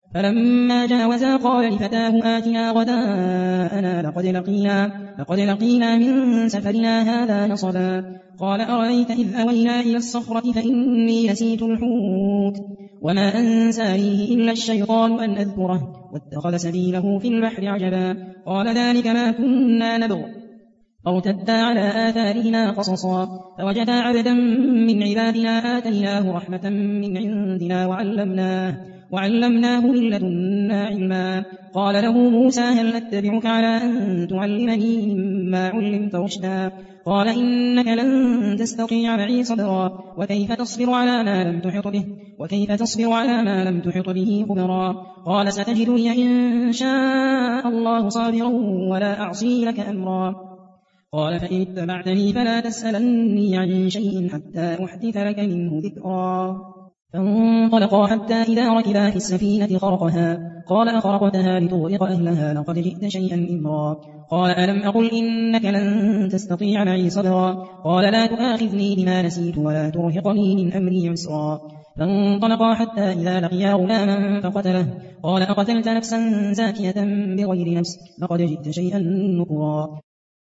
فلما جاوزا قال لفتاه آتنا غداءنا لقد لقينا من سفرنا هذا نصبا. قال أرأيت إذ أوينا إلى الصخرة فإني نسيت الحوت وما أنسانيه إلا الشيطان أن أذكره واتخذ سبيله في البحر عجبا. قال ذلك ما كنا نبغ فارتدا على آثارهما قصصا فوجدا عبدا من عبادنا آتيناه رحمة من عندنا وعلمناه من لدنا علما. قال له موسى هل أتبعك على أن تعلمني مما علمت رشدا. قال إنك لن تستطيع معي صبرا وكيف تصبر على ما لم تحط به خبرا. قال ستجدني إن شاء الله صابرا ولا أعصي لك أمرا. قال فإن اتبعتني فلا تسألني عن شيء حتى أحدث لك منه ذكرا. فانطلقا حتى إذا ركبا في السفينة خرقها قال أخرقتها لتغرق أهلها لقد جئت شيئا إمرا. قال ألم أقل إنك لن تستطيع معي صبرا. قال لا تؤاخذني بما نسيت ولا ترهقني من أمري عسرا. فانطلقا حتى إذا لقيا غلاما فقتله قال أقتلت نفسا زاكية بغير نفس لقد جئت شيئا نكرا.